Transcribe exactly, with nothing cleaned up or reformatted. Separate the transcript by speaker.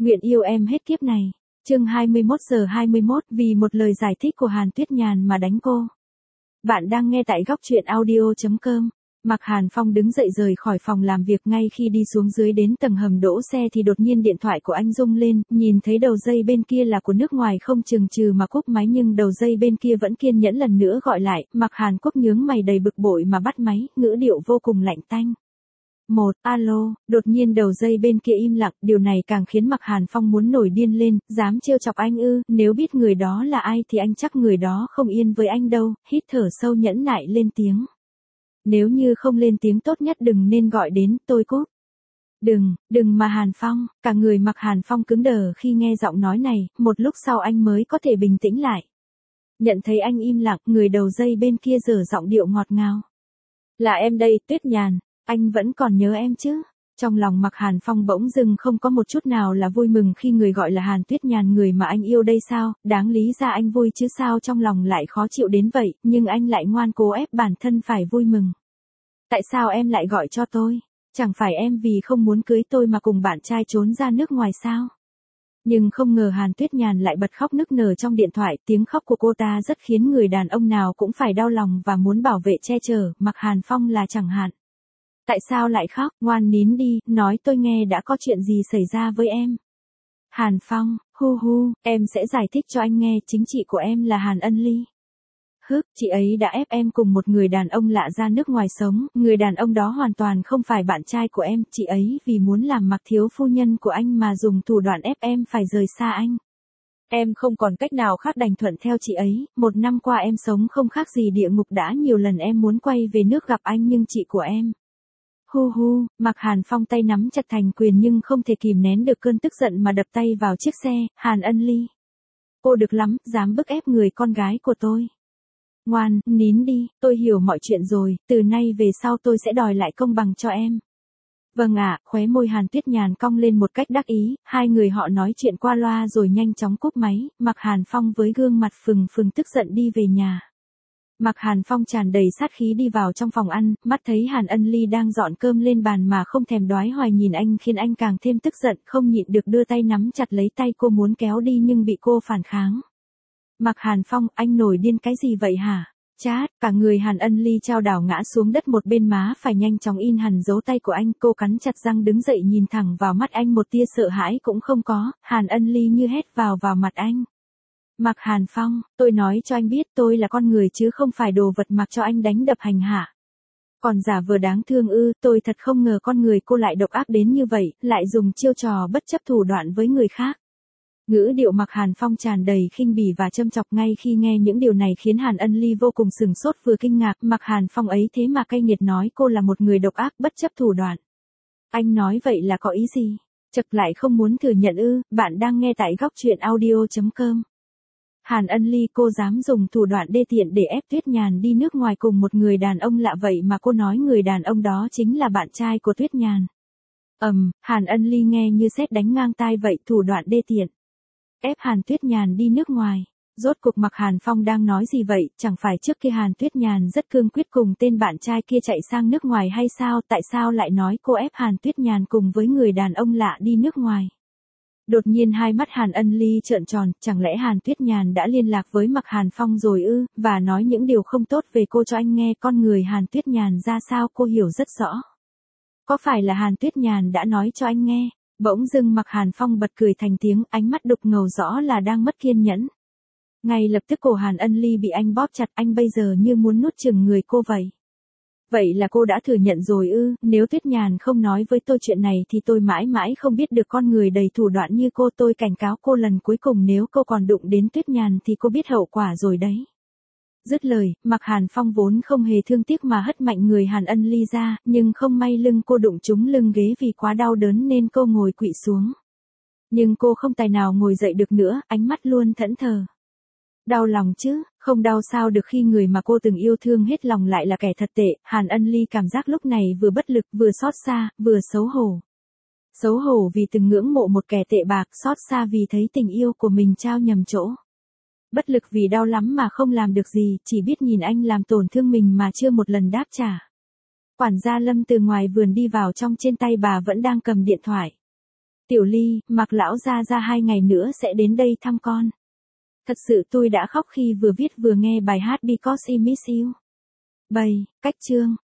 Speaker 1: Nguyện yêu em hết kiếp này. Chương hai mươi mốt giờ hai mươi mốt vì một lời giải thích của Hàn Tuyết Nhàn mà đánh cô. Bạn đang nghe tại góc truyện audio chấm com. Mạc Hàn Phong đứng dậy rời khỏi phòng làm việc, ngay khi đi xuống dưới đến tầng hầm đỗ xe thì đột nhiên điện thoại của anh rung lên, nhìn thấy đầu dây bên kia là của nước ngoài không chừng chừ mà cúp máy, nhưng đầu dây bên kia vẫn kiên nhẫn lần nữa gọi lại. Mạc Hàn Quốc nhướng mày đầy bực bội mà bắt máy, ngữ điệu vô cùng lạnh tanh. Một, alo, đột nhiên đầu dây bên kia im lặng, điều này càng khiến Mạc Hàn Phong muốn nổi điên lên, dám trêu chọc anh ư, nếu biết người đó là ai thì anh chắc người đó không yên với anh đâu, hít thở sâu nhẫn nại lên tiếng. Nếu như không lên tiếng tốt nhất đừng nên gọi đến, tôi cúp. Đừng, đừng mà Hàn Phong, cả người Mạc Hàn Phong cứng đờ khi nghe giọng nói này, một lúc sau anh mới có thể bình tĩnh lại. Nhận thấy anh im lặng, người đầu dây bên kia giở giọng điệu ngọt ngào. Là em đây, Tuyết Nhàn. Anh vẫn còn nhớ em chứ? Trong lòng Mạc Hàn Phong bỗng dưng không có một chút nào là vui mừng khi người gọi là Hàn Tuyết Nhàn, người mà anh yêu đây sao? Đáng lý ra anh vui chứ sao trong lòng lại khó chịu đến vậy, nhưng anh lại ngoan cố ép bản thân phải vui mừng. Tại sao em lại gọi cho tôi? Chẳng phải em vì không muốn cưới tôi mà cùng bạn trai trốn ra nước ngoài sao? Nhưng không ngờ Hàn Tuyết Nhàn lại bật khóc nức nở trong điện thoại, tiếng khóc của cô ta rất khiến người đàn ông nào cũng phải đau lòng và muốn bảo vệ che chở, Mạc Hàn Phong là chẳng hạn. Tại sao lại khóc, ngoan nín đi, nói tôi nghe đã có chuyện gì xảy ra với em. Hàn Phong, hu hu, em sẽ giải thích cho anh nghe, chính chị của em là Hàn Ân Ly. Hức, chị ấy đã ép em cùng một người đàn ông lạ ra nước ngoài sống, người đàn ông đó hoàn toàn không phải bạn trai của em, chị ấy vì muốn làm Mạc thiếu phu nhân của anh mà dùng thủ đoạn ép em phải rời xa anh. Em không còn cách nào khác đành thuận theo chị ấy, một năm qua em sống không khác gì địa ngục, đã nhiều lần em muốn quay về nước gặp anh nhưng chị của em. Hu hu, Mạc Hàn Phong tay nắm chặt thành quyền nhưng không thể kìm nén được cơn tức giận mà đập tay vào chiếc xe. Hàn Ân Ly. Cô được lắm, dám bức ép người con gái của tôi. Ngoan, nín đi, tôi hiểu mọi chuyện rồi, từ nay về sau tôi sẽ đòi lại công bằng cho em. Vâng ạ, khóe môi Hàn Tuyết Nhàn cong lên một cách đắc ý, hai người họ nói chuyện qua loa rồi nhanh chóng cúp máy. Mạc Hàn Phong với gương mặt phừng phừng tức giận đi về nhà. Mạc Hàn Phong tràn đầy sát khí đi vào trong phòng ăn, mắt thấy Hàn Ân Ly đang dọn cơm lên bàn mà không thèm đoái hoài nhìn anh khiến anh càng thêm tức giận, không nhịn được đưa tay nắm chặt lấy tay cô muốn kéo đi nhưng bị cô phản kháng. Mạc Hàn Phong, anh nổi điên cái gì vậy hả? Chát, cả người Hàn Ân Ly chao đảo ngã xuống đất, một bên má phải nhanh chóng in hẳn dấu tay của anh, cô cắn chặt răng đứng dậy nhìn thẳng vào mắt anh, một tia sợ hãi cũng không có. Hàn Ân Ly như hét vào vào mặt anh. Mạc Hàn Phong, tôi nói cho anh biết tôi là con người chứ không phải đồ vật mặc cho anh đánh đập hành hạ. Còn giả vờ đáng thương ư, tôi thật không ngờ con người cô lại độc ác đến như vậy, lại dùng chiêu trò bất chấp thủ đoạn với người khác. Ngữ điệu Mạc Hàn Phong tràn đầy khinh bỉ và châm chọc, ngay khi nghe những điều này khiến Hàn Ân Ly vô cùng sừng sốt vừa kinh ngạc. Mạc Hàn Phong ấy thế mà cay nghiệt nói cô là một người độc ác bất chấp thủ đoạn. Anh nói vậy là có ý gì? Chật lại không muốn thừa nhận ư? Bạn đang nghe tại góc truyện audio chấm com. Hàn Ân Ly, cô dám dùng thủ đoạn đê tiện để ép Tuyết Nhàn đi nước ngoài cùng một người đàn ông lạ, vậy mà cô nói người đàn ông đó chính là bạn trai của Tuyết Nhàn. Ầm, um, Hàn Ân Ly nghe như sét đánh ngang tai vậy, thủ đoạn đê tiện. Ép Hàn Tuyết Nhàn đi nước ngoài. Rốt cuộc Mạc Hàn Phong đang nói gì vậy, chẳng phải trước kia Hàn Tuyết Nhàn rất cương quyết cùng tên bạn trai kia chạy sang nước ngoài hay sao, tại sao lại nói cô ép Hàn Tuyết Nhàn cùng với người đàn ông lạ đi nước ngoài? Đột nhiên hai mắt Hàn Ân Ly trợn tròn, chẳng lẽ Hàn Tuyết Nhàn đã liên lạc với Mạc Hàn Phong rồi ư, và nói những điều không tốt về cô cho anh nghe, con người Hàn Tuyết Nhàn ra sao cô hiểu rất rõ. Có phải là Hàn Tuyết Nhàn đã nói cho anh nghe? Bỗng dưng Mạc Hàn Phong bật cười thành tiếng, ánh mắt đục ngầu rõ là đang mất kiên nhẫn. Ngay lập tức cổ Hàn Ân Ly bị anh bóp chặt, anh bây giờ như muốn nuốt chửng người cô vậy. Vậy là cô đã thừa nhận rồi ư? Nếu Tuyết Nhàn không nói với tôi chuyện này thì tôi mãi mãi không biết được con người đầy thủ đoạn như cô. Tôi cảnh cáo cô lần cuối cùng, nếu cô còn đụng đến Tuyết Nhàn thì cô biết hậu quả rồi đấy. Dứt lời, Mạc Hàn Phong vốn không hề thương tiếc mà hất mạnh người Hàn Ân Ly ra, nhưng không may lưng cô đụng trúng lưng ghế, vì quá đau đớn nên cô ngồi quỵ xuống. Nhưng cô không tài nào ngồi dậy được nữa, ánh mắt luôn thẫn thờ. Đau lòng chứ, không đau sao được khi người mà cô từng yêu thương hết lòng lại là kẻ thật tệ. Hàn Ân Ly cảm giác lúc này vừa bất lực, vừa xót xa, vừa xấu hổ. Xấu hổ vì từng ngưỡng mộ một kẻ tệ bạc, xót xa vì thấy tình yêu của mình trao nhầm chỗ. Bất lực vì đau lắm mà không làm được gì, chỉ biết nhìn anh làm tổn thương mình mà chưa một lần đáp trả. Quản gia Lâm từ ngoài vườn đi vào trong, trên tay bà vẫn đang cầm điện thoại. Tiểu Ly, Mạc lão gia gia hai ngày nữa sẽ đến đây thăm con. Thật sự tôi đã khóc khi vừa viết vừa nghe bài hát Because I Miss You. bảy. Cách chương.